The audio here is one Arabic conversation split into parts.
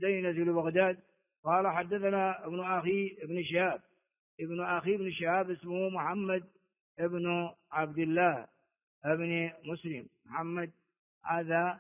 دينة بغداد. قال حدثنا ابن أخي ابن شهاب اسمه محمد ابن عبد الله ابن مسلم. محمد هذا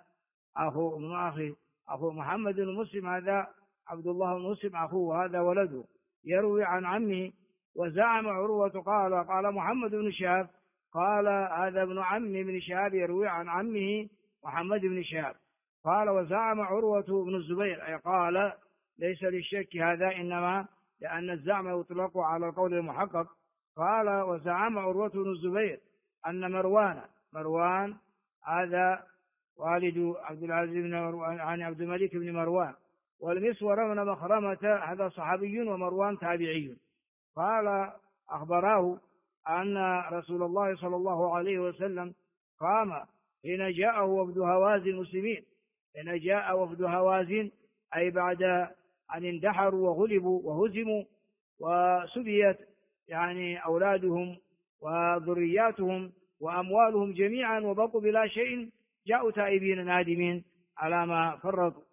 أخو محمد بن مسلم، هذا عبد الله بن مسلم أخوه، هذا ولده يروي عن عمه. وزعم عروة قال محمد بن شهاب قال هذا ابن عم بن شهاب يروي عن عمه محمد بن شهاب. قال وزعم عروة بن الزبير، أي قال ليس للشك هذا، إنما لأن الزعم يطلق على القول المحقق. قال وزعم عروة بن الزبير أن مروان هذا والد عبد العزيز بن مروان عن عبد الملك بن مروان، والمسور بن مخرمة هذا صحابي ومروان تابعي. قال أخبراه أن رسول الله صلى الله عليه وسلم قام حين جاءه وفد هوازن المسلمين، حين جاء وفد هوازن أي بعد أن اندحروا وغلبوا وهزموا وسبيت يعني أولادهم وذرياتهم وأموالهم جميعا وبقوا بلا شيء، جاءوا تائبين نادمين على ما فرطوا.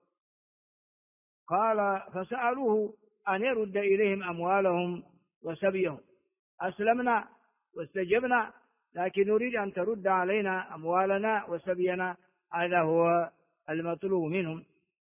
قال فسألوه أن يرد إليهم أموالهم وسبيهم. أسلمنا واستجبنا، لكن نريد أن ترد علينا أموالنا وسبينا، هذا هو المطلوب منهم.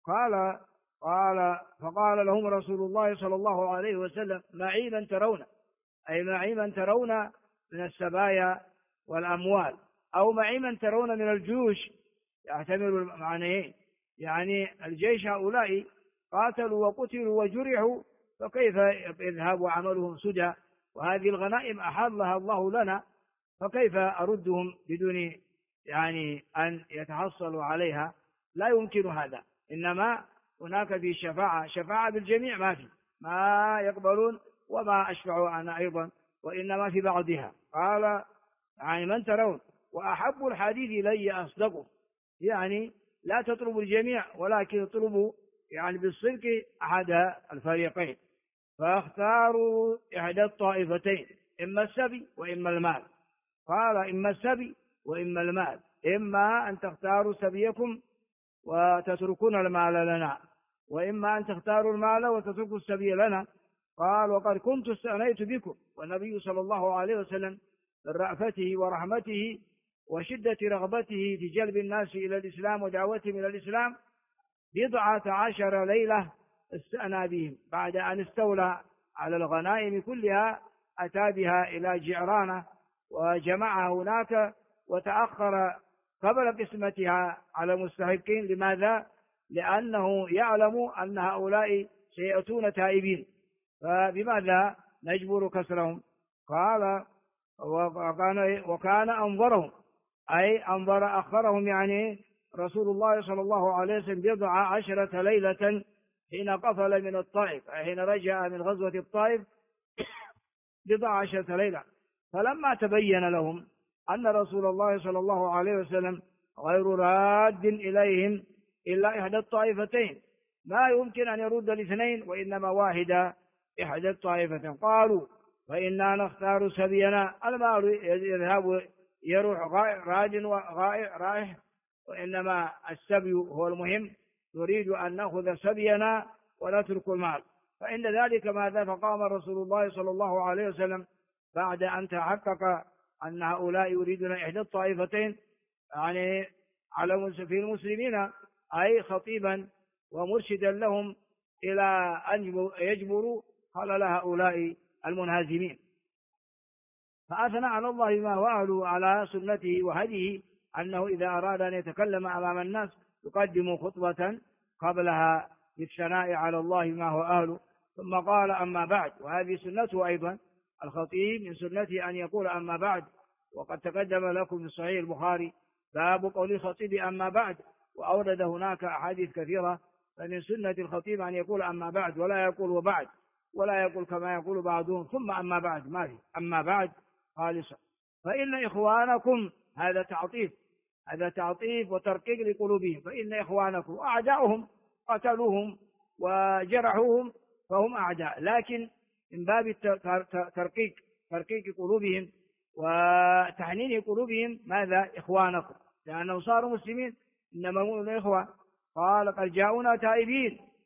فقال لهم رسول الله صلى الله عليه وسلم معي من ترون، أي معي من ترون من السبايا والأموال، أو معي من ترون من الجيوش، يحتمل المعنيين، يعني الجيش هؤلاء قاتلوا وقتلوا وجرحوا، فكيف يذهب عملهم سدى، وهذه الغنائم أحلها الله لنا، فكيف أردهم بدون يعني أن يتحصلوا عليها؟ لا يمكن هذا. إنما هناك في شفاعة بالجميع ما يقبلون، وما أشفع أنا أيضا، وإنما في بعضها. قال يعني من ترون، وأحب الحديث إلي أصدقه، يعني لا تطلبوا الجميع ولكن اطلبوا يعني بالصدق أحد الفريقين. فاختاروا إحدى الطائفتين، إما السبي وإما المال. قال إما السبي وإما المال، إما أن تختاروا سبيكم وتتركون المال لنا، وإما أن تختاروا المال وتتركوا السبي لنا. قال وقد كنت استأنيت بكم، والنبي صلى الله عليه وسلم من رأفته ورحمته وشدة رغبته في جلب الناس إلى الإسلام ودعوتهم إلى الإسلام 14 ليلة استأنى بهم، بعد أن استولى على الغنائم كلها أتى بها إلى جعرانة وجمعها هناك، وتأخر قبل قسمتها على المستحقين. لماذا؟ لأنه يعلم أن هؤلاء سيأتون تائبين، فبماذا نجبر كسرهم؟ قال وكان أنظرهم، أي أخرهم يعني رسول الله صلى الله عليه وسلم 14 ليلة حين قفل من الطائف، أي حين رجع من غزوة الطائف 14 ليلة. فلما تبين لهم أن رسول الله صلى الله عليه وسلم غير راد إليهم إلا إحدى الطائفتين، ما يمكن أن يرد الاثنين وإنما واحدة إحدى الطائفتين، قالوا فإنا نختار سبينا، المال يذهب يروح راد رائح، وإنما السبي هو المهم، نريد أن نأخذ سبينا ونترك المال. فإن ذلك ماذا؟ فقام رسول الله صلى الله عليه وسلم بعد أن تحقق أن هؤلاء يريدون إحدى الطائفتين، يعني على في المسلمين، أي خطيبا ومرشدا لهم إلى أن يجبروا خلل هؤلاء المنهزمين. فأثنى على الله ما هو أهله على سنته وهديه، أنه إذا أراد أن يتكلم أمام الناس يقدم خطبة قبلها بالثناء على الله ما هو أهله، ثم قال أما بعد. وهذه سنته أيضا، الخطيب من سنته أن يقول أما بعد، وقد تقدم لكم في صحيح البخاري باب قول الخطيب أما بعد، وأورد هناك أحاديث كثيرة. فمن سنة الخطيب أن يقول أما بعد، ولا يقول وبعد، ولا يقول كما يقول بعضهم ثم أما بعد، ما في أما بعد خالصا. فإن إخوانكم، هذا تعطيف وترقيق لقلوبهم، فإن إخوانكم أعداؤهم قتلوهم وجرحوهم فهم أعداء، لكن من باب ترقيق قلوبهم وتحنين قلوبهم ماذا؟ إخوانكم، لأنهم صاروا مسلمين، إنما هم إخوة. قال قد جاءونا تائبين،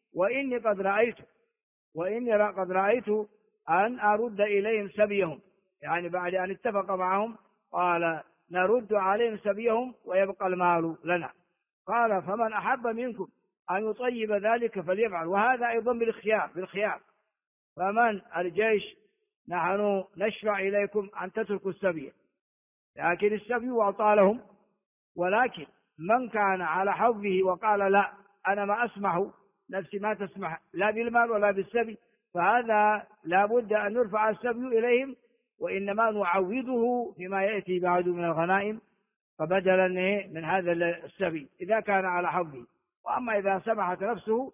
وإني قد رأيت أن أرد إليهم سبيهم، يعني بعد أن اتفق معهم قال نرد عليهم سبيهم ويبقى المال لنا. قال فمن أحب منكم أن يطيب ذلك فليفعل. وهذا أيضا بالخيار. فمن الجيش نحن نشفع إليكم أن تتركوا السبي، لكن السبي أعطى لهم، ولكن من كان على حظه وقال لا أنا ما أسمح، نفسي ما تسمح لا بالمال ولا بالسبي، فهذا لا بد أن نرفع السبي إليهم، وإنما نعوضه فيما يأتي بعد من الغنائم فبدلا من هذا السبي إذا كان على حظه. وأما إذا سمحت نفسه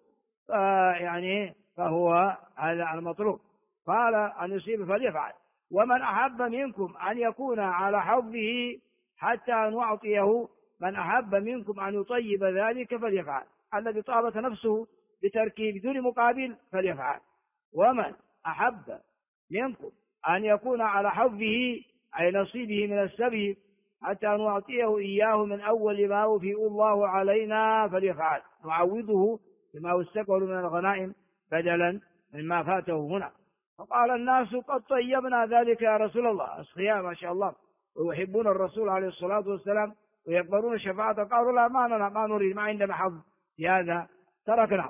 فهو هذا المطلوب. قال أن يصيب فليفعل. ومن أحب منكم أن يكون على حظه حتى نعطيه، من أحب منكم أن يطيب ذلك فليفعل. الذي طابت نفسه بتركه بدون مقابل فليفعل. ومن أحب منكم أن يكون على حظه أي نصيبه من السبي حتى نعطيه إياه من أول ما وفي الله علينا فليفعل، نعوضه بما يستقبل من الغنائم بدلا مما فاته هنا. فقال الناس قد طيبنا ذلك يا رسول الله. أصحياء ما شاء الله ويحبون الرسول عليه الصلاة والسلام ويقبلون شفاعته. قالوا لا ما نريد، ما عندنا حظ في هذا، تركنا.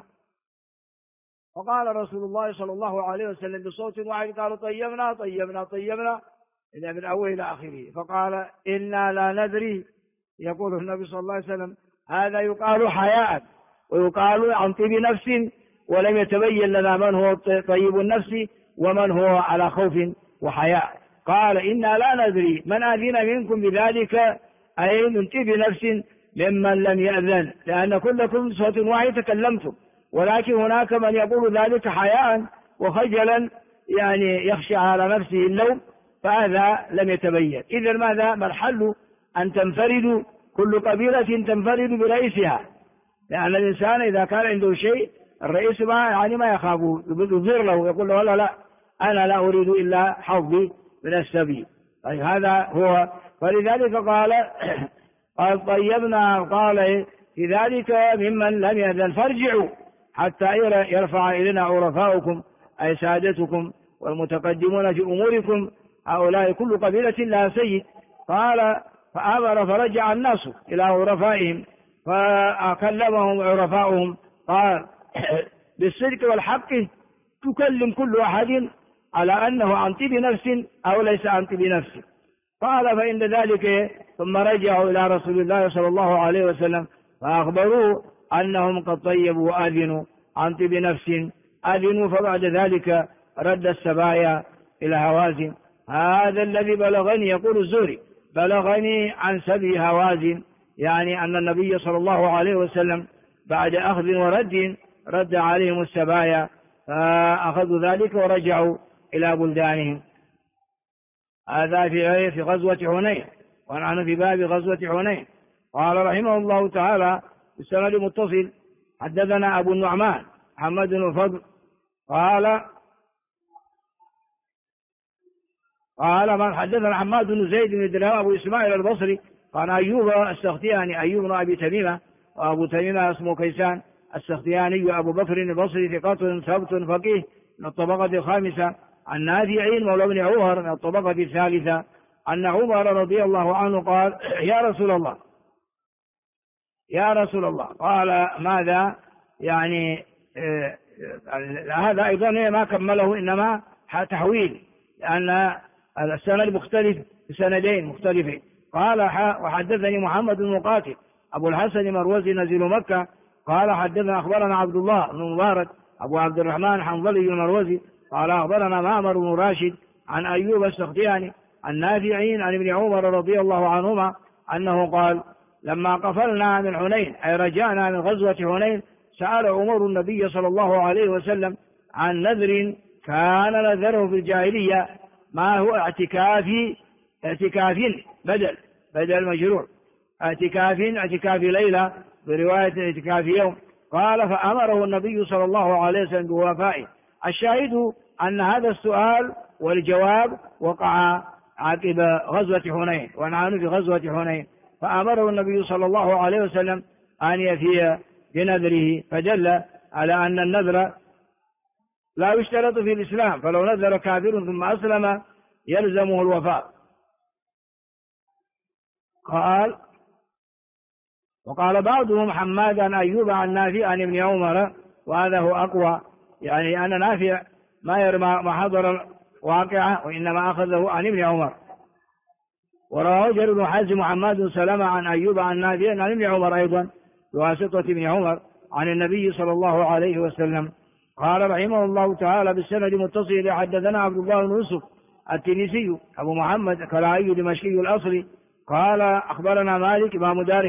فقال رسول الله صلى الله عليه وسلم بصوت واحد قالوا طيبنا طيبنا طيبنا إلى من أول إلى آخره. فقال إنا لا ندري، يقول النبي صلى الله عليه وسلم هذا يقال حياء ويقال عن طيب نفس، ولم يتبين لنا من هو طيب النفس ومن هو على خوف وحياء. قال إنا لا ندري من أذن منكم بذلك، أي من طيب نفس ممن لم يأذن، لأن كلكم صوت واحد تكلمتم، ولكن هناك من يقول ذلك حياء وخجلا، يخشى على نفسه اللوم، فهذا لم يتبين. إذن ماذا؟ ما الحل؟ أن تنفرد كل قبيلة تنفرد برئيسها، لأن الإنسان إذا كان عنده شيء الرئيس ما يخافه، يظهر له يقول له لا أنا لا أريد إلا حظي من السبيل. طيب هذا هو. فلذلك قال طيبنا، قال في ذلك ممن لم يأذن فارجعوا حتى يرفع إلينا عرفاؤكم أي سادتكم والمتقدمون في أموركم، هؤلاء كل قبيلة لها سيد. قال فأمر فرجع الناس إلى عرفائهم فكلمهم عرفاؤهم، قال بالصدق والحق تكلم كل أحد على أنه عن طيب نفس أو ليس عن طيب نفس. قال فإن ذلك ثم رجعوا إلى رسول الله صلى الله عليه وسلم فأخبروه أنهم قد طيبوا وآذنوا عن طيب نفس، آذنوا. فبعد ذلك رد السبايا إلى هوازن. هذا الذي بلغني، يقول الزهري بلغني عن سبي هوازن، أن النبي صلى الله عليه وسلم بعد أخذ ورد رد عليهم السبايا، فأخذوا ذلك ورجعوا إلى بلدانهم. هذا في غزوة حنين، ونحن في باب غزوة حنين. قال رحمه الله تعالى بالسند المتصل حدثنا أبو النعمان محمد بن الفضل قال من حدثنا حماد بن زيد بن درهم أبو إسماعيل البصري قال أيوب السختياني، أيوب بن أبي تميمة، وأبو تميمة اسمه كيسان السختياني، أبو بكر البصري ثقة ثبت فقيه من الطبقة الخامسة، عن نافع مولى بن عمر من الطبقة الثالثة، أن عمر رضي الله عنه قال يا رسول الله قال ماذا؟ هذا أيضا ما كمله، إنما تحويل، لأن السند مختلف بسندين مختلفين. قال وحدثني محمد بن مقاتل أبو الحسن مروزي نزيل مكة قال حدثنا أخبرنا عبد الله بن مبارك أبو عبد الرحمن حنظلي المروزي قال أخبرنا معمر بن راشد عن أيوب السختياني عن نافع عن ابن عمر رضي الله عنهما أنه قال لما قفلنا من حنين أي رجعنا من غزوة حنين سأل عمر النبي صلى الله عليه وسلم عن نذر كان نذره في الجاهلية ما هو اعتكاف بدل مجرور، اعتكاف ليلة برواية اعتكاف يوم. قال فأمره النبي صلى الله عليه وسلم بوفائه. الشاهد أن هذا السؤال والجواب وقع عقب غزوة حنين، ونحن في غزوة حنين، فأمره النبي صلى الله عليه وسلم أن يفي بنذره، فدل على أن النذر لا يشترط في الإسلام، فلو نذر كافر ثم أسلم يلزمه الوفاء. وقال بعضهم حماد عن أيوب عن نافع عن ابن عمر، وهذا هو أقوى، يعني أن نافع ما يرمى ما حضر الواقعة وإنما أخذه عن ابن عمر. ورواه جرير بن حازم محمد سلمة عن أيوب عن نافع عن ابن عمر أيضا بواسطة ابن عمر عن النبي صلى الله عليه وسلم. قال رحمه الله تعالى بالسند متصل حدثنا عبد الله بن يوسف التنيسي أبو محمد كلاعي دمشقي الأصلي قال أخبرنا مالك إمام دار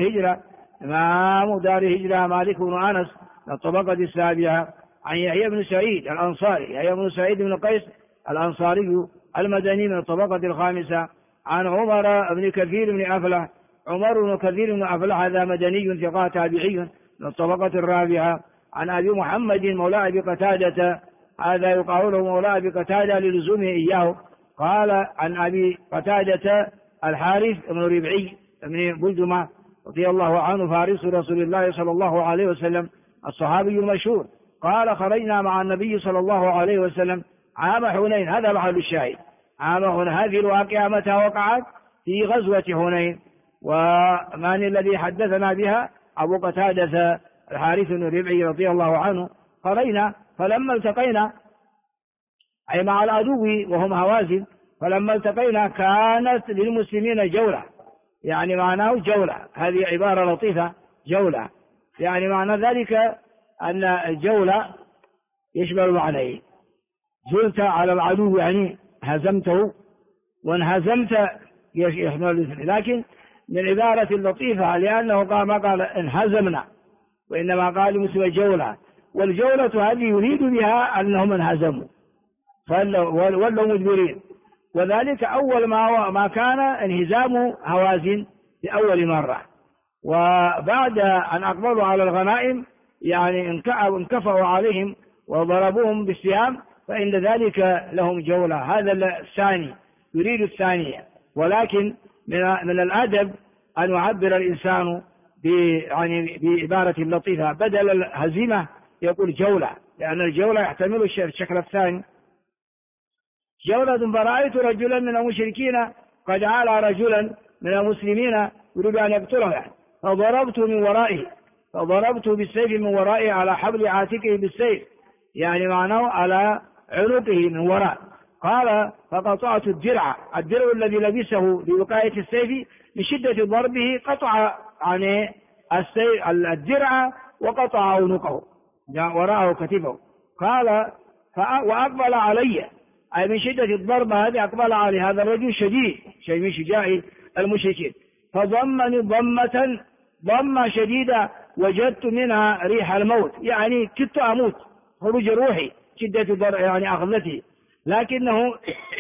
هجرة مالك بن أنس الطبقة السابعة عن يحيى بن سعيد الأنصاري، يحيى بن سعيد بن قيس الأنصاري المدني من الطبقة الخامسة عن عمر بن كثير بن أفلح. عمر بن كثير بن أفلح هذا مدني ثقة تابعي من الطبقة الرابعة. عن أبي محمد مولى أبي قتادة، هذا يقال له مولى أبي قتادة للزومه إياه. قال عن أبي قتادة الحارث بن ربعي بن بلدمة رضي الله عنه فارس رسول الله صلى الله عليه وسلم الصحابي المشهور. قال خرجنا مع النبي صلى الله عليه وسلم عام حنين، هذا محل الشاهد. عام حنين، هذه الواقعة متى وقعت؟ في غزوة حنين. ومن الذي حدثنا بها؟ أبو قتادة الحارث بن ربعي رضي الله عنه. خرجنا فلما التقينا أي مع العدو وهم هوازن، فلما التقينا كانت للمسلمين جولة، يعني معناه جولة، هذه عبارة لطيفة جولة، يعني معنى ذلك أن الجولة يشمل معنيه، جلت على العدو يعني هزمته، وانهزمت يشمل، لكن من عبارة لطيفة لأنه ما قال انهزمنا وإنما قال المسلم جولة، والجولة هذه يريد بها أنهم انهزموا ولوا مدبرين، وذلك أول ما كان انهزام هوازن لأول مرة. وبعد أن أقبلوا على الغنائم يعني انكفوا عليهم وضربوهم بالسهام، فإن ذلك لهم جولة. هذا الثاني يريد الثانية، ولكن من الأدب أن يعبر الإنسان يعني بعبارة لطيفة، بدل الهزيمة يقول جولة، لأن الجولة يحتمل الشكل الثاني. جولة فرأيت رجلا من المشركين قد عالى رجلا من المسلمين يريد أن يقتله يعني، فضربت بالسيف من ورائه على حبل عاتقه بالسيف، يعني معناه على عنقه من وراء. قال فقطعت الدرع الذي لبسه لوقاية السيف، من شدة ضربه قطع يعني الدرع وقطع عنقه وراءه كتفه. قال وأقبل علي، أي من شدة الضربة هذه أقبل علي هذا الرجل شديد من شجاع المشركين، فضمني ضمة شديدة وجدت منها ريح الموت، يعني كدت أموت، خروج روحي، شدة يعني أخذته، لكنه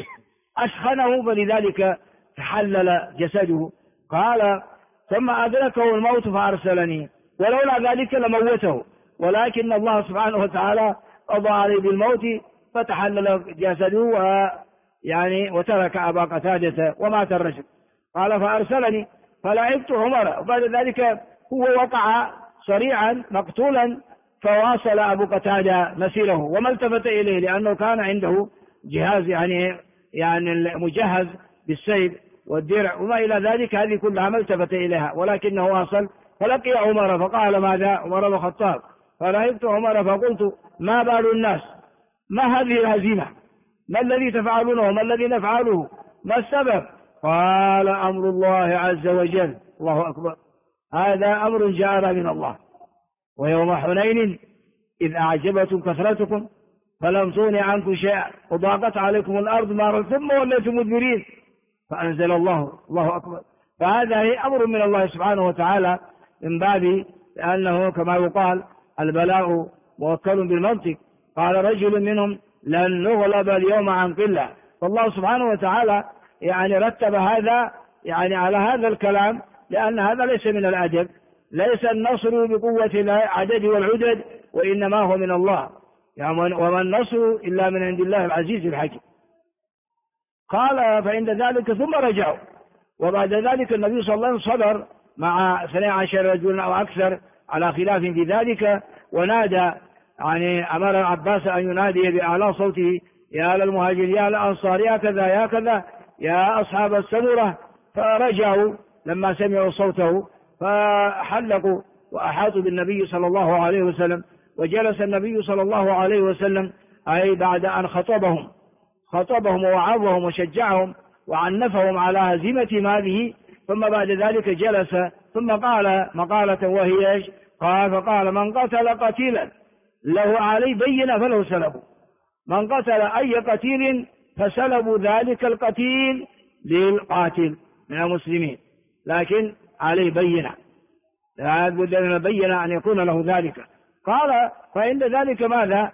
أسخنه فلذلك تحلل جسده. قال ثم أدركه الموت فأرسلني، ولولا ذلك لموته، ولكن الله سبحانه وتعالى قضى عليه بالموت فتحلل جسده يعني وترك أبا قتادة ومات الرجل. قال فأرسلني فلعبت عمر، وبعد ذلك هو وقع صريعا مقتولا، فواصل أبو قتادة مسيره وما التفت إليه، لأنه كان عنده جهاز يعني مجهز بالسيف والدرع وما إلى ذلك، هذه كلها ما التفت إليها، ولكنه واصل. فلقي عمر فقال ماذا؟ عمر بن الخطاب. فرأيت عمر فقلت ما بال الناس؟ ما هذه الهزيمة؟ ما الذي تفعلونه؟ ما الذي نفعله؟ ما السبب؟ قال أمر الله عز وجل. الله أكبر، هذا أمر جاء من الله. ويوم حنين إذ أعجبتكم كثرتكم فلم تغن عنكم شيئا وضاقت عليكم الأرض ما ثم وليتم مدبرين فأنزل الله. الله أكبر. فهذا هي أمر من الله سبحانه وتعالى، من باب لأنه كما يقال البلاء موكل بالمنطق. قال رجل منهم لن نغلب اليوم عن قلة، فالله سبحانه وتعالى يعني رتب هذا يعني على هذا الكلام، لأن هذا ليس من الأدب، ليس النصر بقوة العدد والعدد، وإنما هو من الله، يعني وما النصر إلا من عند الله العزيز الحكيم. قال فعند ذلك ثم رجعوا، وبعد ذلك النبي صلى الله عليه وسلم صبر مع 12 رجلا أو أكثر على خلاف في ذلك، ونادى يعني أمر العباس أن ينادي بأعلى صوته: يا للمهاجر يا للأنصار يا كذا يا كذا يا أصحاب السمرة. فرجعوا لما سمعوا صوته فحلقوا وأحاطوا بالنبي صلى الله عليه وسلم. وجلس النبي صلى الله عليه وسلم أي بعد أن خطبهم ووعظهم وشجعهم وعنفهم على هزيمة هذه، ثم بعد ذلك جلس ثم قال مقالة وهي فقال: من قتل قتيلا له عليه بينة فله سلبه. من قتل أي قتيل فسلبوا ذلك القتيل للقاتل من المسلمين، لكن عليه بينة، لا بد من البينة أن يكون له ذلك. قال: فعند ذلك ماذا؟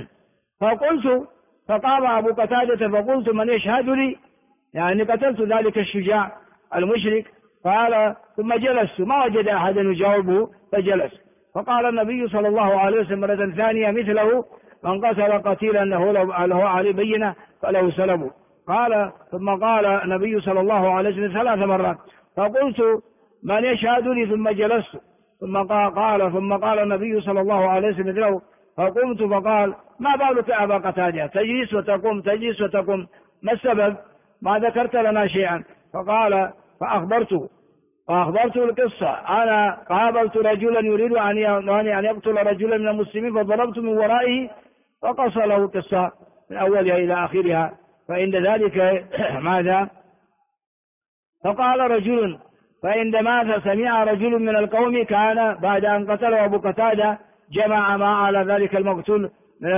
فقام أبو قتادة فقلت: من يشهد لي؟ يعني قتلت ذلك الشجاع المشرك. قال: ثم جلست ما وجد أحدا يجاوبه فجلس. فقال النبي صلى الله عليه وسلم مرة ثانية مثله: من قتل قتيلا له عليه بينة فله سلبه. قال: ثم قال النبي صلى الله عليه وسلم 3 مرات. فقلت: من يشهد لي؟ ثم جلست. ثم قال النبي صلى الله عليه وسلم له. فقمت فقال: ما بالك أبا قتادة تجلس وتقوم ما السبب؟ ما ذكرت لنا شيئا. فقال: فأخبرته القصة: أنا قابلت رجلا يريد أن يقتل رجلا من المسلمين فضربت من ورائه، فقص له القصة من أولها إلى آخرها. فعند ذلك ماذا؟ فقال رجل، فعندما سمع رجل من القوم كان بعد أن قتله أبو قتادة جمع ما على ذلك المقتول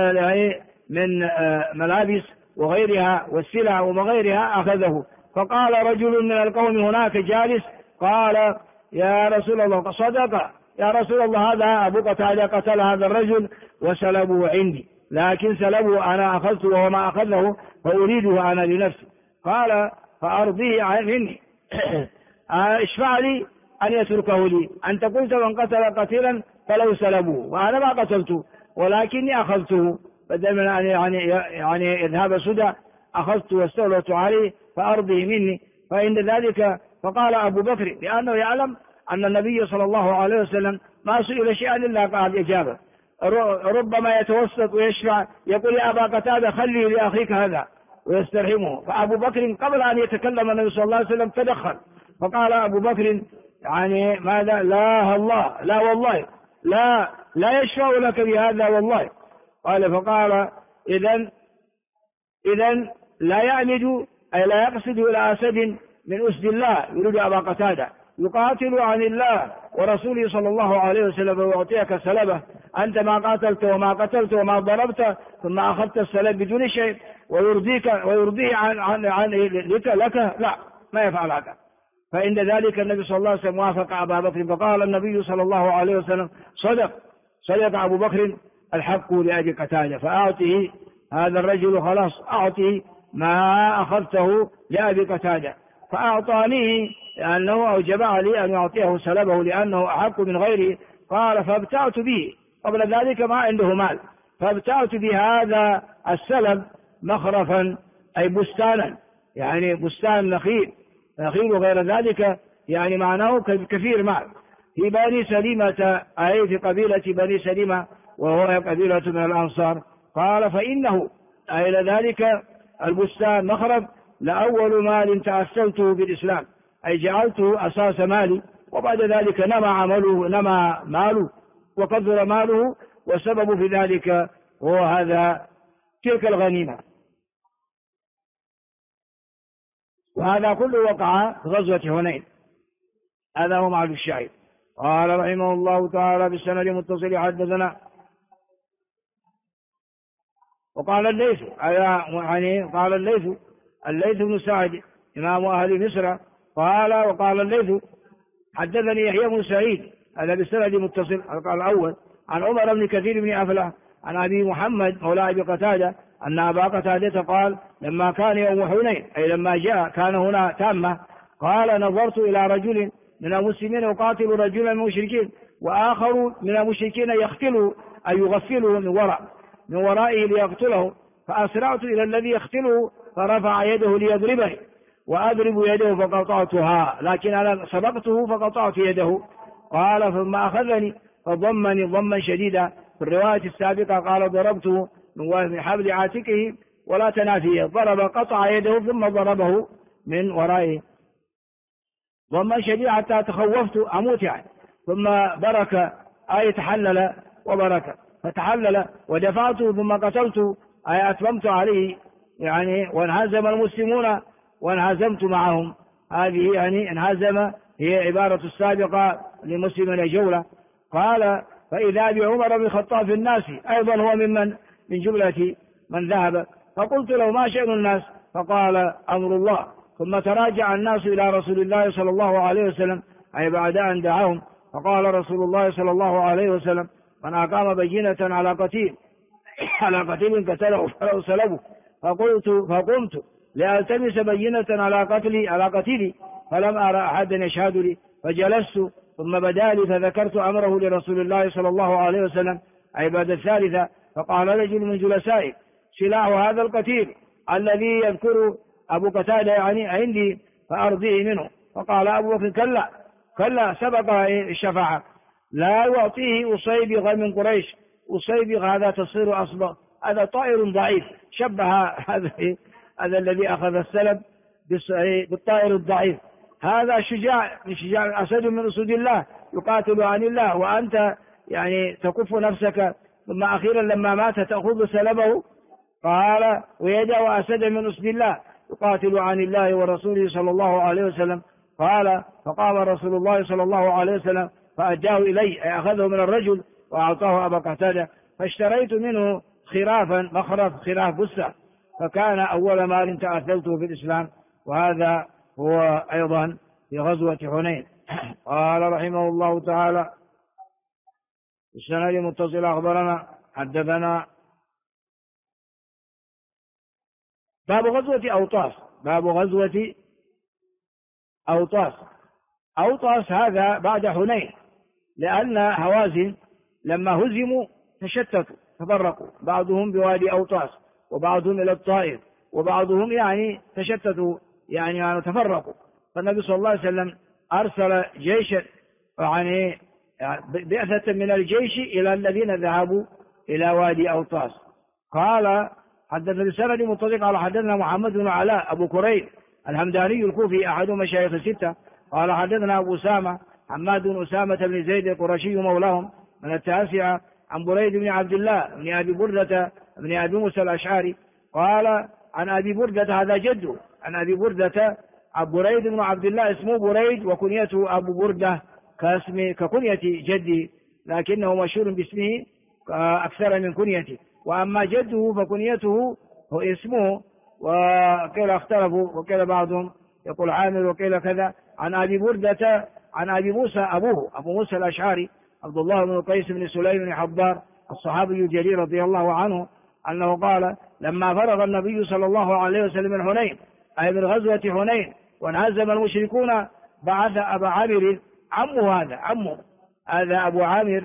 من ملابس وغيرها والسلع وغيرها أخذه. فقال رجل من القوم هناك جالس قال: يا رسول الله، صدق يا رسول الله، هذا أبو قتادة قتل هذا الرجل وسلبه عندي، لكن سلبه أنا أخذته وهو ما أخذه فأريده أنا لنفسي. قال: فأرضيه مني اشفع لي أن يتركه لي. أنت قلت من قتل قتيلا فلو سلبوه، وأنا ما قتلته ولكني أخذته، بدل من يعني يذهب سدى أخذته واستولت عليه فأرضيه مني. فعند ذلك فقال أبو بكر، لأنه يعلم أن النبي صلى الله عليه وسلم ما سئل شيئا إلا قال إجابة، ربما يتوسط ويشفع يقول: يا أبا قتادة خلي لأخيك هذا ويسترحمه. فأبو بكر قبل أن يتكلم النبي صلى الله عليه وسلم تدخل، فقال أبو بكر يعني ماذا؟ لا الله، لا والله، لا يشفع لك بهذا والله. فقال: إذن لا يعمد أي لا يقصد إلى أسد من أسد الله، يريد أبا قتادة يقاتل عن الله ورسوله صلى الله عليه وسلم ويعطيك سلبه، أنت ما قاتلت وما قتلت وما ضربت ثم أخذت السلب بدون شيء ويرضيه عن لك، لا، ما يفعل هذا. فعند ذلك النبي صلى الله عليه وسلم وافق أبا بكر، فقال النبي صلى الله عليه وسلم: صدق أبو بكر، الحق لأبي قتادة، فأعطه هذا الرجل، خلاص أعطه ما أخذته لأبي قتادة. فأعطانيه لأنه أوجب علي أن يعطيه سلبه لأنه أحق من غيره. قال: فابتعت به، قبل ذلك ما عنده مال، فابتعت بهذا السلب مخرفا أي بستانا، يعني بستان نخيل وغير ذلك، يعني معناه كثير مال، في بني سليمة أي في قبيلة بني سليمة وهو قبيلة من الأنصار. قال: فإنه أي لذلك البستان مخرب لأول مال تأسلته بالإسلام، أي جعلته أساس مالي، وبعد ذلك نمى ماله وكثر ماله، والسبب في ذلك هو هذا تلك الغنيمة. وهذا كله وقع في غزوة هنين. هذا هو معلوم الشاهد. قال رحمه الله تعالى بالسند المتصل حدثنا. وقال الليث قال الليث بن سعد إمام أهل مصر وقال الليث حدثني يحيى بن سعيد، هذا بالسند المتصل الأول، عن عمر بن كثير بن أفلح عن أبي محمد مولى أبي قتادة أن أبا قتادة قال: لما كان يوم حنين أي لما جاء كان هنا تامة، قال: نظرت إلى رجل من المسلمين يقاتل رجلا من المشركين، وآخر من المشركين يقتله أي يغفله من ورائه ليقتله، فأسرعت إلى الذي يقتله فرفع يده ليضربني وأضرب يده فقطعتها، لكن أنا سبقته فقطعت يده. قال: ثم أخذني فضمني ضما شديدا، في الرواية السابقة قال ضربته من حبل عاتقه ولا تنافيه، ضرب قطع يده ثم ضربه من ورائه ضما شديد حتى تخوفت أموت يعني. ثم برك أي تحلل وبرك، فتحلل ودفعته ثم قتلت أي أتممت عليه يعني، وانهزم المسلمون وانهزمت معهم. هذه يعني انهزم هي عبارة السابقة لمسلم جولة. قال فإذا بعمر بن الخطاب في الناس أيضا هو من جملة من ذهب، فقلت له ما شأن الناس؟ فقال أمر الله. ثم تراجع الناس إلى رسول الله صلى الله عليه وسلم أي بعد أن دعاهم، فقال رسول الله صلى الله عليه وسلم من أقام بينة على قتيل قتله فلو سلبه. فقمت لألتمس بينة على قتيلي فلم أرى أحدا يشهد لي، فجلست ثم بدا لي فذكرت أمره لرسول الله صلى الله عليه وسلم أي بعد الثالثة، فقال رجل من جلسائي سلاح هذا القتيل الذي يذكر أبو قتادة يعني عندي فأرضيه منه. فقال أبو بكر كلا سبق الشفاعة، لا يعطيه أصيبغ من قريش. أصيبغ هذا تصير أصبغ، هذا طائر ضعيف، شبه هذا الذي أخذ السلب بالطائر الضعيف. هذا شجاع من شجاع الأسد من أسود الله يقاتل عن الله، وأنت يعني تكف نفسك. ثم أخيرا لما مات تأخذ سلبه. قال ويده أسد من أسد الله يقاتل عن الله ورسوله صلى الله عليه وسلم. قال فقام رسول الله صلى الله عليه وسلم فأداه إلي أي أخذه من الرجل وأعطاه أبا قتادة، فاشتريت منه خرافا مخرف خراف بسة، فكان أول مال تأثلته في الإسلام. وهذا هو أيضا في غزوة حنين. قال رحمه الله تعالى السنة المتصلة أخبرنا حدثنا باب غزوة أوطاس. باب غزوة أوطاس هذا بعد حنين، لأن هوازن لما هزموا تشتتوا تفرقوا، بعضهم بوادي أوطاس وبعضهم إلى الطائف وبعضهم يعني تشتتوا يعني تفرقوا. فالنبي صلى الله عليه وسلم أرسل جيشا يعني بعثة من الجيش إلى الذين ذهبوا إلى وادي أوطاس. قال حدثنا بسند متصل قال حدثنا محمد بن علاء أبو كريب الهمداني الكوفي أحد مشايخ الستة قال حدثنا أبو أسامة حماد بن أسامة بن زيد القرشي مولاهم من التاسعة عن بريد بن عبد الله بن أبي بردة بن أبي موسى الأشعري قال عن أبي بردة هذا جده عن أبي بردة بريد بن عبد الله اسمه بريد وكنيته أبو بردة ككنية جدي، لكنه مشهور باسمه أكثر من كنيته. وأما جده فكنيته هو اسمه، وقيل اختلفوا وقيل بعضهم يقول عامر وقيل كذا. عن أبي بردة عن أبي موسى أبوه أبو موسى الأشعري عبد الله بن قيس بن سليم بن حبار الصحابي الجليل رضي الله عنه أنه قال لما فرغ النبي صلى الله عليه وسلم من حنين أي من غزوة حنين وانهزم المشركون بعث أبا عامر عمه هذا أبو عامر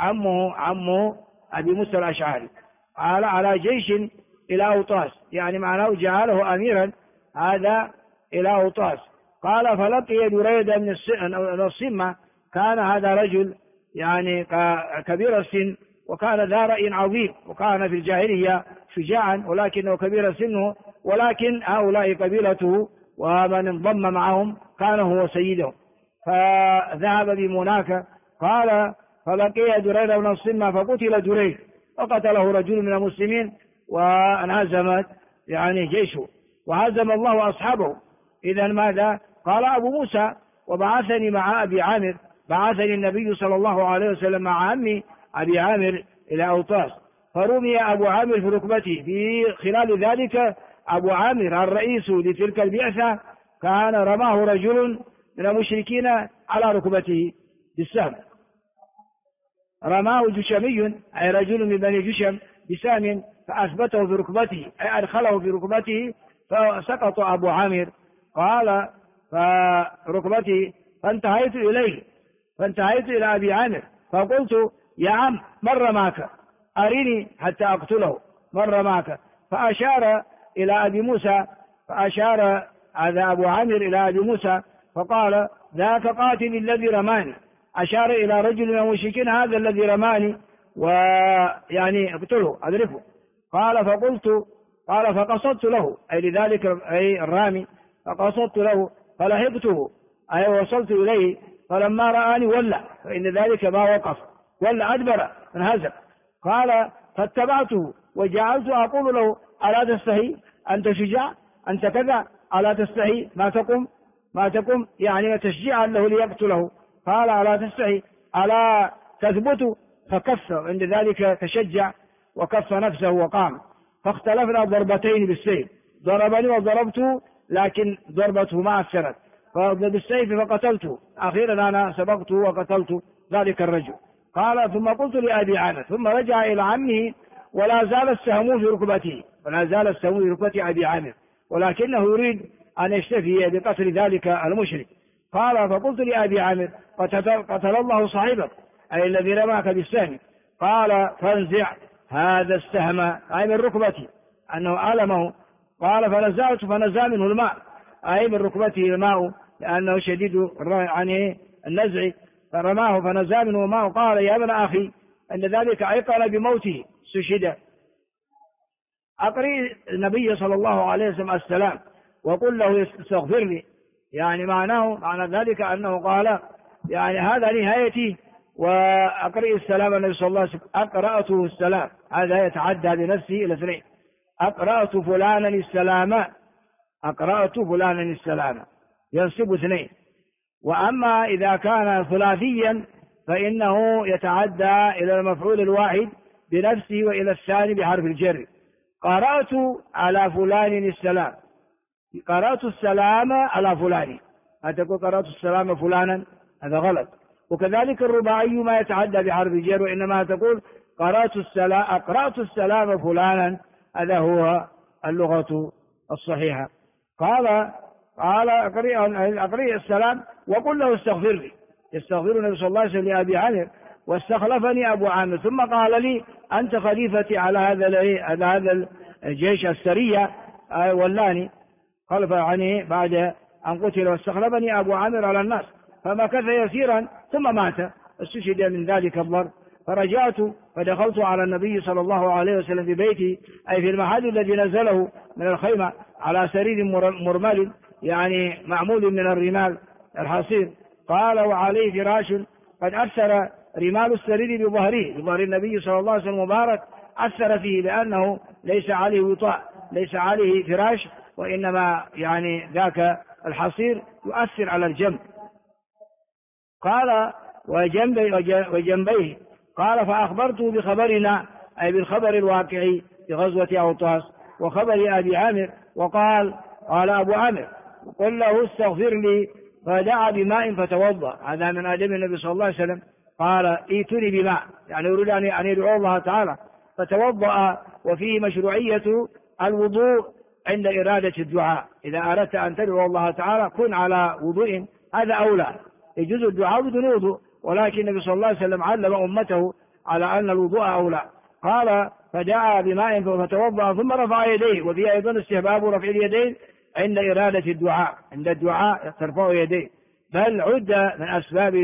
عمه أبي موسى الأشعري على جيش إلى أوطاس، يعني معناه جعله أميرا هذا إلى أوطاس. قال فلقي دريد من الصمة، كان هذا رجل يعني كبير السن وكان ذا رأي عظيم وكان في الجاهلية شجاعا ولكنه كبير سنه، ولكن هؤلاء قبيلته ومن انضم معهم كان هو سيدهم، فذهب بمناك. قال فلقي دريد من الصمة فقتل دريد وقتله رجل من المسلمين وانهزمت يعني جيشه وهزم الله أصحابه. إذا ماذا قال أبو موسى وبعثني مع أبي عامر، بعثني النبي صلى الله عليه وسلم مع عمي أبي عامر إلى أوطاس، فرمي أبو عامر في ركبته. في خلال ذلك أبو عامر الرئيس لتلك البعثة كان رماه رجل من المشركين على ركبته بالسهم، رماه جشمي أي رجل من بني جشم بسهم فأثبته في ركبته أي أدخله في ركبته فسقط أبو عامر. قال فركبته فانتهيت إلى أبي عامر فقلت يا عم من رماك؟ أرني حتى أقتله، من رماك؟ فأشار إلى أبي موسى، فأشار هذا أبو عامر إلى أبي موسى فقال ذاك قاتل الذي رماني، أشار إلى رجل من المشركين هذا الذي رماني. ويعني اقتله أدركه. قال فقصدت له، أي لذلك أي الرامي، فقصدت له فلحقته، أي وصلت إليه، فلما رآني ولى، فإن ذلك ما وقف، ولى أدبر انهزم. قال فاتبعته وجعلت أقول له ألا تستحي؟ أنت شجاع؟ أنت كذا؟ ألا تستحي؟ ما تقم يعني تشجيعا له ليقتله. قال ألا تستحي؟ ألا تثبت؟ فكف، عند ذلك تشجع وكف نفسه وقام. فاختلفنا ضربتين بالسيف، ضربني وضربته، لكن ضربته ما أثرت، فضرب بالسيف فقتلته. أخيرا أنا سبقته وقتلت ذلك الرجل. قال ثم قلت لأبي عامر، ثم رجع إلى عمه ولا زال السهم في ركبته، ركبة أبي عامر، ولكنه يريد أن يشتفي بقتل ذلك المشرك. قال فقلت لأبي عامر قتل الله صاحبك، أي الذي رماك بالسهم. قال فانزع هذا السهم، أي من ركبتي، أنه ألمه. قال فنزعت فنزع منه الماء، أي من ركبته الماء، لأنه شديد عن النزع، فرماه فنزع منه الماء. قال يا ابن أخي أن ذلك أيقن بموته، استشهد. أقرئ النبي صلى الله عليه وسلم السلام وقل له استغفر لي، يعني معنى ذلك أنه قال يعني هذا نهايتي، وأقرئ السلام النبي صلى الله عليه وسلم، أقرأته السلام، هذا يتعدى بنفسه إلى اثنين، أقرأت فلانا السلام ينصب اثنين. وأما إذا كان ثلاثيا فإنه يتعدى إلى المفعول الواحد بنفسه وإلى الثاني بحرف الجر. قرأت على فلان السلام، قرأت السلام على فلان، هتقول قرأت السلام فلانا، هذا غلط. وكذلك الرباعي ما يتعدى بحرف الجر، وإنما تقول أقرأت السلام فلانا، هذا هو اللغة الصحيحة. قال أقرئ السلام وقل له استغفر لي، يستغفر النبي صلى الله عليه وسلم لأبي عامر، واستخلفني أبو عامر ثم قال لي أنت خليفتي على هذا الجيش السرية، ولاني خلف عني بعد أن قتل، واستخلفني أبو عامر على الناس، فمكث يسيرا ثم مات، استشهد من ذلك الضرب. فرجعت فدخلت على النبي صلى الله عليه وسلم في بيتي، أي في المحل الذي نزله من الخيمة، على سرير مرمل، يعني معمول من الرمال الحصير. قال وعليه فراش قد أثر رمال السرير بظهر النبي صلى الله عليه وسلم مبارك، أثر فيه، لأنه ليس عليه وطاء، ليس عليه فراش، وإنما يعني ذاك الحصير يؤثر على الجنب. قال وجنبيه. قال فأخبرته بخبرنا، أي بالخبر الواقعي في غزوة أوطاس وخبر أبي عامر. قال أبو عامر قل له استغفر لي، فدعا بماء فتوضأ، هذا من آداب النبي صلى الله عليه وسلم. قال ائتني بماء، يعني يريد أن يدعو الله تعالى، فتوضأ. وفيه مشروعية الوضوء عند إرادة الدعاء، إذا أردت أن تدعو الله تعالى كن على وضوء، هذا أولى. يجوز الدعاء بدون وضوء، ولكن النبي صلى الله عليه وسلم علم أمته على أن الوضوء أولى. قال فدعا بماء فتوضأ ثم رفع يديه. وفي أيضا استحباب رفع اليدين عند إرادة الدعاء، عند الدعاء ترفع يديه، بل عد من أسباب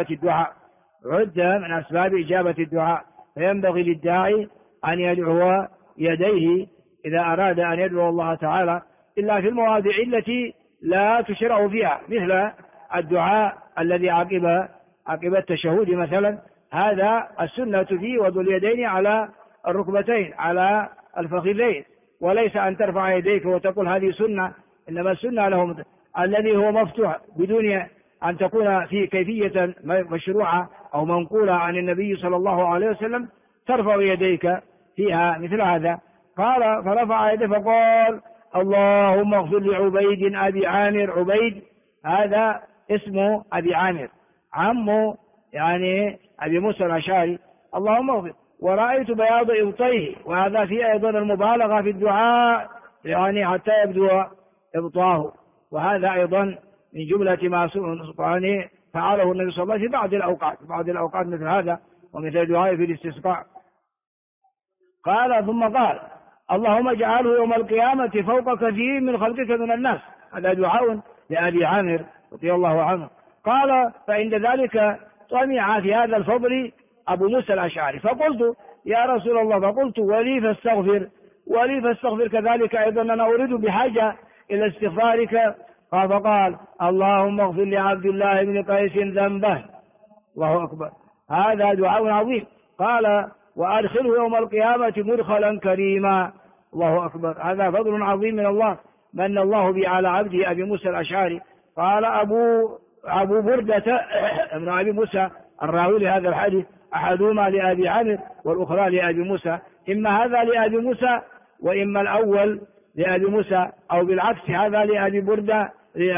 إجابة الدعاء، فينبغي للداعي أن يدعو يديه إذا أراد أن يدعو الله تعالى، إلا في المواضع التي لا تشرع فيها، مثل الدعاء الذي عقب التشهد مثلا، هذا السنة فيه وضع اليدين على الركبتين على الفخذين، وليس أن ترفع يديك وتقول هذه سنة، إنما السنة له الذي هو مفتوح بدون أن تكون فيه كيفية مشروعة أو منقولة عن النبي صلى الله عليه وسلم، ترفع يديك فيها مثل هذا. قال فرفع يده فقال اللهم اغفر لعبيد أبي عامر. عبيد هذا اسمه أبي عامر، عمه يعني أبي موسى الأشعري. اللهم اغفر. ورأيت بياض إبطيه، وهذا فيه أيضا المبالغة في الدعاء، يعني حتى يبدو إبطاه، وهذا أيضا من جملة ما يعني فعله النبي صلى الله عليه وسلم في بعض الأوقات مثل هذا، ومثل الدعاء في الاستسقاء. قال ثم قال اللهم اجعله يوم القيامة فوق كثير من خلقك من الناس، هذا دعاء لأبي عامر رضي الله عنه. قال فعند ذلك طمع في هذا الفضل أبو موسى الأشعري، فقلت يا رسول الله، فقلت ولي فاستغفر كذلك أيضا، أنا أريد بحاجة إلى استغفارك. فقال اللهم اغفر لعبد الله بن قيس ذنبه. الله أكبر، هذا دعاء عظيم. قال وأدخله يوم القيامة مدخلا كريما. الله أكبر، هذا فضل عظيم من الله من الله به على عبده أبي موسى الأشعري. قال أبو بردة ابن أبي موسى الراوي لهذا الحديث، أحدهما لأبي عامر والأخرى لأبي موسى، إما هذا لأبي موسى وإما الأول لأبي موسى، أو بالعكس هذا لأبي بردة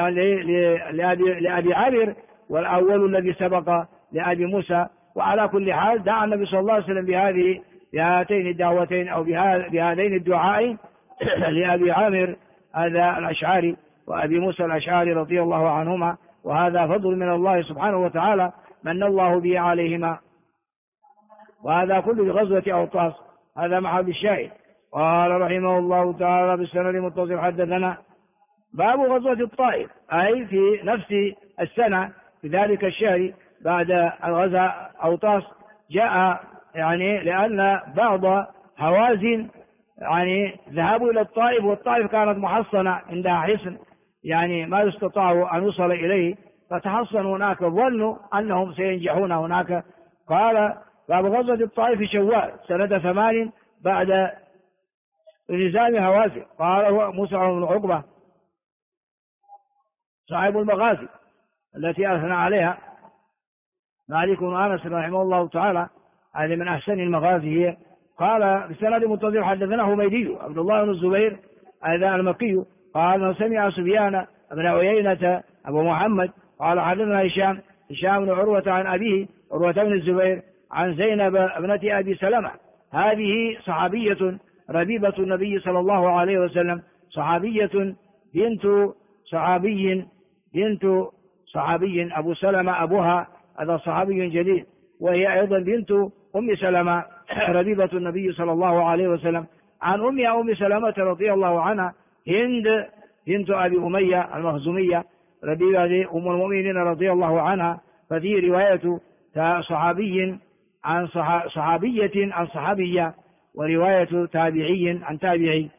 لأبي عامر والأول الذي سبق لأبي موسى. وعلى كل حال دعا النبي صلى الله عليه وسلم بهاتين الدعوتين أو بهذين الدعائين لأبي عامر هذا الأشعري وأبي موسى الأشعري رضي الله عنهما، وهذا فضل من الله سبحانه وتعالى من الله به عليهما. وهذا كله بغزوة أوطاس، هذا محل الشاهد. قال رحمه الله تعالى بالسند المتصل حدثنا باب غزوة الطائف، أي في نفس السنة في ذلك الشهر بعد غزا أوطاس جاء، يعني لأن بعض هوازن يعني ذهبوا إلى الطائف، والطائف كانت محصنة عندها حصن يعني ما يستطاع أن يوصل إليه، فتحصنوا هناك، ظنوا أنهم سينجحون هناك. قال باب غزوة الطائف شوال سنة 8 بعد انهزام هوازن. قال هو موسى بن عقبة صاحب المغازي التي أثنى عليها مالك بن أنس رحمه الله تعالى، هذه من أحسن المغازي هي. قال بسند متصل حدثنا حميدي عبد الله بن الزبير هذا المكي قال سمع سفيان بن عيينة أبو محمد قال حدثنا هشام بن عروة عن أبيه عروة بن الزبير عن زينب ابنة أبي سلمة، هذه صحابية ربيبة النبي صلى الله عليه وسلم، صحابية بنت صحابي أبو سلمة أبوها هذا صحابي جليل، وهي أيضا بنت أم سلمة ربيبة النبي صلى الله عليه وسلم. عن أم سلمة رضي الله عنها هند بنت أبي أمية المخزومية ربيبة أم المؤمنين رضي الله عنها، ففي رواية صحابي عن صحابية عن صحابية، ورواية تابعي عن تابعي.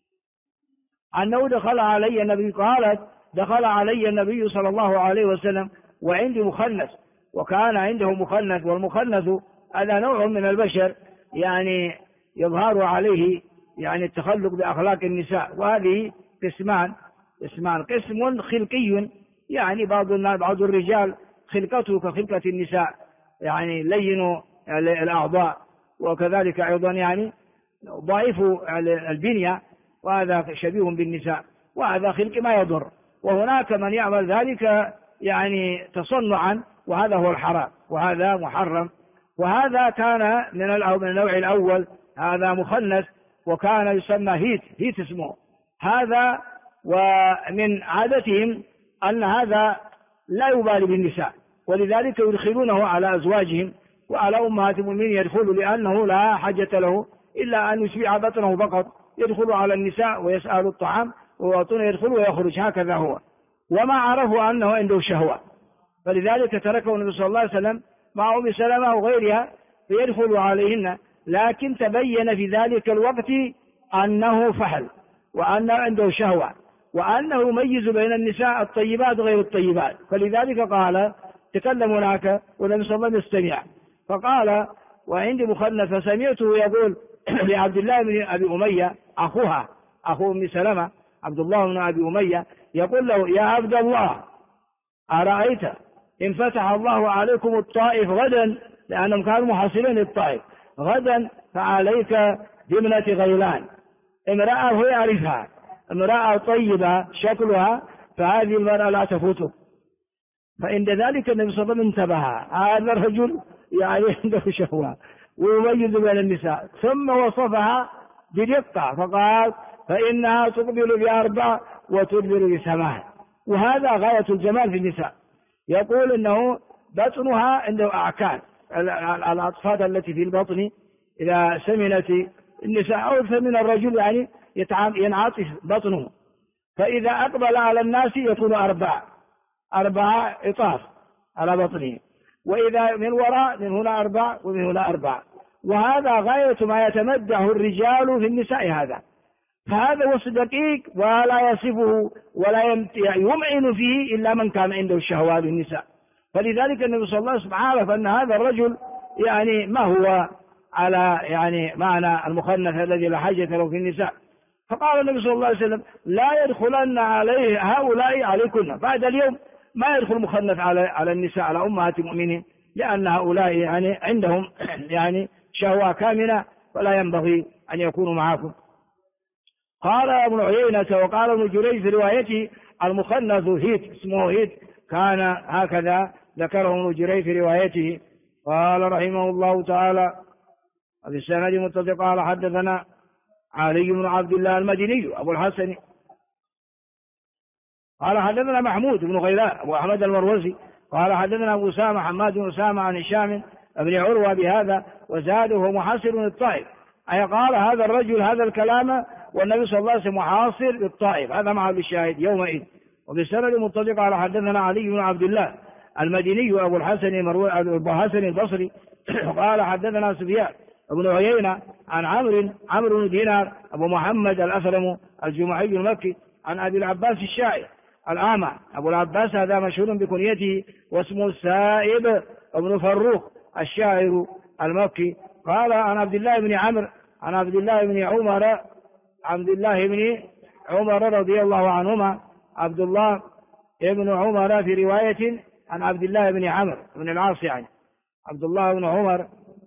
أنه دخل علي النبي، قالت دخل علي النبي صلى الله عليه وسلم وعندي مخنث، وكان عنده مخنث، والمخنث هذا نوع من البشر يعني يظهر عليه يعني التخلق بأخلاق النساء، وهذه قسمان، قسم خلقي يعني بعض الرجال خلقته كخلقة النساء يعني لين الأعضاء، وكذلك أيضا يعني ضعيف البنية، وهذا شبيه بالنساء، وهذا خلق ما يضر. وهناك من يعمل ذلك يعني تصنعا، وهذا هو الحرام وهذا محرم. وهذا كان من النوع الأول، هذا مخنث، وكان يسمى هيت اسمه هذا. ومن عادتهم أن هذا لا يبالي بالنساء، ولذلك يدخلونه على أزواجهم وعلى أمهات المؤمنين، يدخل لأنه لا حاجة له إلا أن يشبع بطنه فقط، يدخل على النساء ويسأل الطعام ويعطونه، يدخل ويخرج، هكذا هو. وما عرفوا أنه عنده شهوة، فلذلك تركه النبي صلى الله عليه وسلم مع أم سلمة وغيرها فيدخل عليهن، لكن تبين في ذلك الوقت أنه فحل، وأنه عنده شهوة، وأنه يميز بين النساء الطيبات وغير الطيبات. فلذلك قال تكلم هناك والنبي صلى الله عليه وسلم يستمع، فقال وعندي مخنث، فسمعته يقول لعبد الله بن أبي أمية أخوها، أخو أم سلمة عبد الله بن أبي أمية، يقول له يا عبد الله أرأيت إن فتح الله عليكم الطائف غدا، لأنهم كانوا محاصرين الطائف، غدا فعليك بابنة غيلان، امرأة هو يعرفها، امرأة طيبة شكلها، فهذه المرأة لا تفوته. فعند ذلك النبي صلى الله عليه وسلم انتبه، هذا الرجل يعني عنده شهوة ويميز بين النساء، ثم وصفها بدقة فقال فإنها تقبل ب4 وتدبر ب8، وهذا غاية الجمال في النساء. يقول إنه بطنها عنده أعكان، الأطفال التي في البطن إذا سمنت النساء أو ثمن الرجل يعني ينعطف بطنه، فإذا أقبل على الناس يكون 4 إطاف على بطنه، وإذا من وراء من هنا 4 ومن هنا 4. وهذا غاية ما يتمدح الرجال في النساء هذا. فهذا وصف دقيق ولا يصفه ولا يمعن فيه إلا من كان عنده الشهوات للنساء. فلذلك النبي صلى الله عليه وسلم عرف أن هذا الرجل يعني ما هو على يعني معنى المخنث الذي لا حاجة له في النساء. فقال النبي صلى الله عليه وسلم لا يدخلن عليه هؤلاء عليكن، بعد اليوم ما يدخل مخنث على النساء على أمهات المؤمنين، لأن هؤلاء يعني عندهم يعني شهوة كامنة ولا ينبغي أن يكونوا معكم. قال ابن عيينة وقال ابن جريج في روايته المخنث هيت، اسمه هيت، كان هكذا ذكره ابن جريج في روايته. قال رحمه الله تعالى في السند متصل قال حدثنا علي بن عبد الله المديني أبو الحسن قال حدثنا محمود بن غيلان أبو أحمد المروزي قال حدثنا أبو أسامة حماد بن أسامة عن هشام بن عروة بهذا وزاده محاصر للطائف، أي قال هذا الرجل هذا الكلام والنبي صلى الله عليه وسلم محاصر للطائف، هذا معه بالشاهد يومئذ. وبالسند المتصل قال حدثنا علي بن عبد الله المديني أبو الحسن البصري قال حدثنا سفيان ابن عيينة عن عمرو بن دينار أبو محمد الأسلم الجمعي المكي عن أبي العباس الشاعر الأعمى. أبو العباس هذا مشهور بكنيته واسمه السائب بن فروخ الشاعر المكي. قال عن عبد الله بن عمرو عن عبد الله بن عمر رضي الله عنهما، عبد الله بن عمر في رواية عن عبد الله بن عمرو بن العاص، يعني عبد الله بن عمر،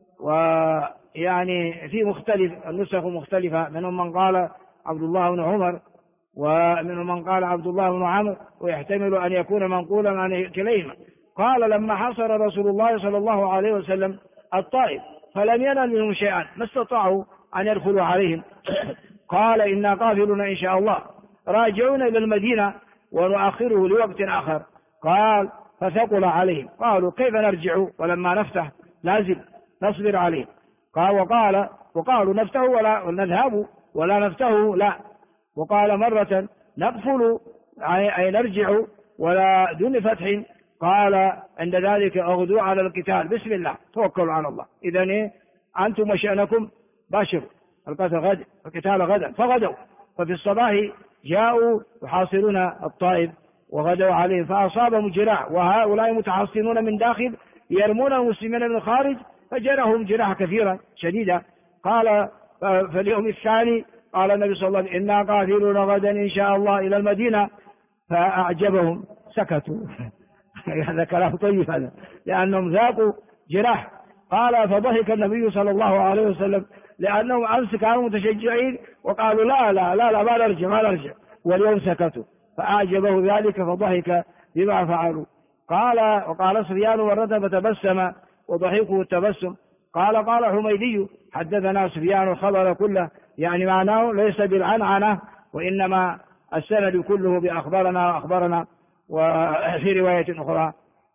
ويعني في مختلف النسخ مختلفة، منهم من قال عبد الله بن عمر ومنهم من قال عبد الله بن عمرو، ويحتمل أن يكون منقولا عن كليهما. قال لما حصر رسول الله صلى الله عليه وسلم الطائف فلم ينل منهم شيئا ما استطاعوا أن يدخلوا عليهم قال إنا قافلون إن شاء الله راجعون إلى المدينة ونؤخره لوقت آخر. قال فثقل عليهم قالوا كيف نرجع ولما نفتح لازم نصبر عليهم. وقالوا نفتح ولا نذهب ولا نفتح لا. وقال مرة نقفل أي نرجع ولا دون فتح. قال عند ذلك اغدوا على القتال بسم الله توكلوا على الله. إذن أنتم وشأنكم باشروا القتال غدا. فغدوا ففي الصباح جاءوا يحاصرون الطائف وغدوا عليه فأصابهم جراح، وهؤلاء متحصنون من داخل يرمون المسلمين من الخارج فجرهم جراح كثيرا شديدا. قال فاليوم الثاني قال النبي صلى الله عليه وسلم إنا قافلون غدا إن شاء الله إلى المدينة، فأعجبهم سكتوا هذا كلام طيب هذا لأنهم ذاقوا جراح. قال فضحك النبي صلى الله عليه وسلم لأنهم أمس كانوا متشجعين وقالوا لا ما نرجع واليوم سكتوا، فأعجبه ذلك فضحك بما فعلوا. وقال سفيان مرة فتبسم وضحكه التبسم. قال حميدي حدثنا سفيان الخبر كله، يعني معناه ليس بالعنعنة وإنما السند كله بأخبرنا وفي رواية أخرى.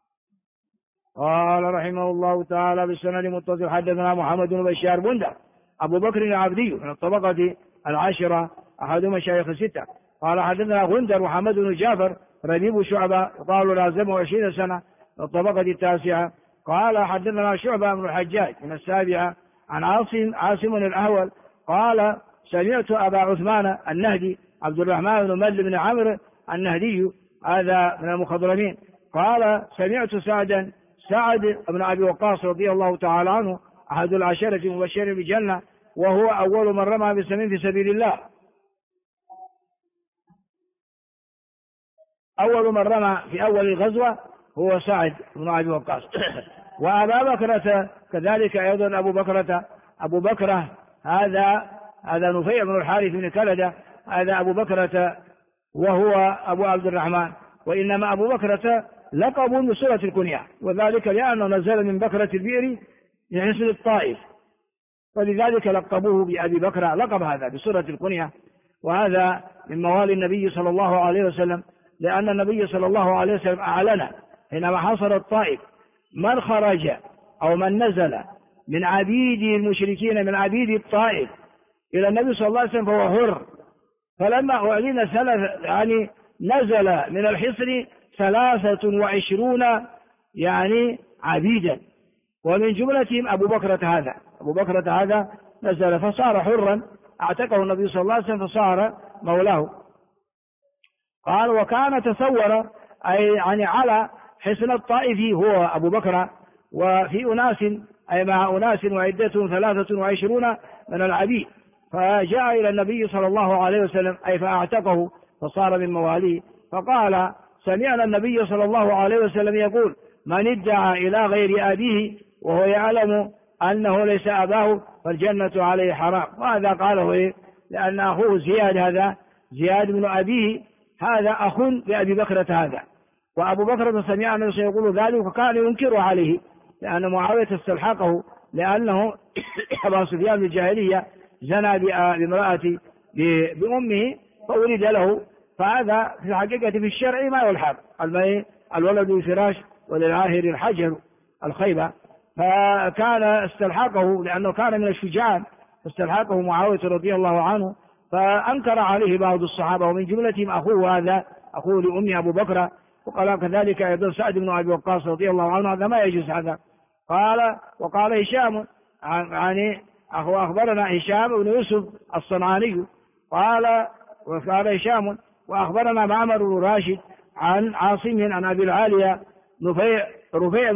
قال رحمه الله تعالى بالسند متصل حدثنا محمد بن بشار بندر أبو بكر العبدي من الطبقة العاشرة أحد مشايخ الستة. قال حدثنا غندر محمد بن جعفر ربيب شعبة قالوا لازمه 20 سنة من الطبقة التاسعة. قال حدثنا شعبة بن الحجاج من السابعة عن عاصم الأهول قال سمعت أبا عثمان النهدي عبد الرحمن بن مل بن عمرو النهدي هذا من المخضرمين قال سمعت سعد بن أبي وقاص رضي الله تعالى عنه أحد العشرة المبشرين بالجنة، وهو أول من رمى بالسمين في سبيل الله، أول من رمى في أول الغزوة هو سعد بن أبي وقاص. وأبا بكرة كذلك أيضا أبو بكرة هذا نفيع بن الحارث بن كلدة، هذا أبو بكرة وهو أبو عبد الرحمن، وإنما أبو بكرة لقب من سورة الكنية، وذلك لأنه نزل من بكرة البئر لحصن الطائف، ولذلك لقبوه بأبي بكر، لقب هذا بسورة الكنية. وهذا من موالي النبي صلى الله عليه وسلم، لأن النبي صلى الله عليه وسلم أعلن حينما حصر الطائف من خرج أو من نزل من عبيد المشركين من عبيد الطائف إلى النبي صلى الله عليه وسلم فهو حر. فلما أعلن نزل من الحصن 23 يعني عبيدا. ومن جملتهم أبو بكرة هذا نزل فصار حرا، اعتقه النبي صلى الله عليه وسلم فصار مولاه. قال وكان تصور أي يعني على حصن الطائف هو أبو بكر وفي أناس أي مع أناس وعدتهم 23 من العبيد، فجاء إلى النبي صلى الله عليه وسلم أي فأعتقه فصار من مواليه. فقال سمعنا النبي صلى الله عليه وسلم يقول من ادعى إلى غير أبيه وهو يعلم أنه ليس أباه فالجنة عليه حرام. وهذا قاله لأن أخوه زياد، هذا زياد بن أبيه هذا أخ لأبي بكرة هذا. وأبو بكر سمع النبي يقول ذلك فكان ينكر عليه، لأن معاوية استلحقه لأنه أبا سفيان بالجاهلية زنى بامرأة بأمه فولد له، فهذا في الحقيقة في الشرع ما يلحق، الولد الفراش وللعاهر الحجر الخيبة. فكان استلحقه لأنه كان من الشجعان، فاستلحقه معاوية رضي الله عنه، فأنكر عليه بعض الصحابة ومن جملتهم أخوه هذا أخوه لأمه أبو بكر. وقال كذلك أيضا سعد بن أبي وقاص رضي الله عنه هذا ما يجوز هذا. وقال هشام يعني أخبرنا هشام بن يوسف الصنعاني وقال هشام وأخبرنا معمر بن راشد عن عاصم عن أبي العالية رفيع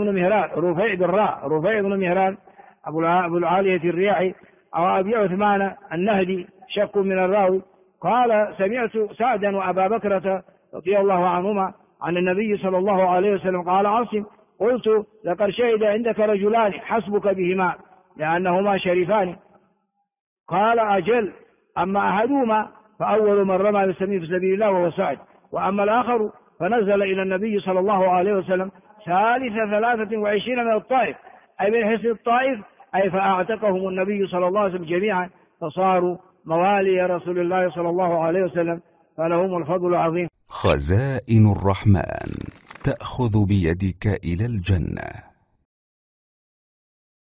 بن مهران أبو العالية الرياحي أو أبي عثمان النهدي شك من الراوي. قال سمعت سعدا وأبا بكرة رضي الله عنهما عن النبي صلى الله عليه وسلم قال عاصم قلت لقد شهد عندك رجلان حسبك بهما لأنهما شريفان. قال أجل، أما أحدهما فأول من رمى بالسمين في سبيل الله وهو سعد، وأما الآخر فنزل إلى النبي صلى الله عليه وسلم ثالث 23 من الطائف أي من حصن الطائف أي فأعتقهم النبي صلى الله عليه وسلم جميعا فصاروا موالي رسول الله صلى الله عليه وسلم، فلهم الفضل العظيم. خزائن الرحمن تأخذ بيدك إلى الجنة.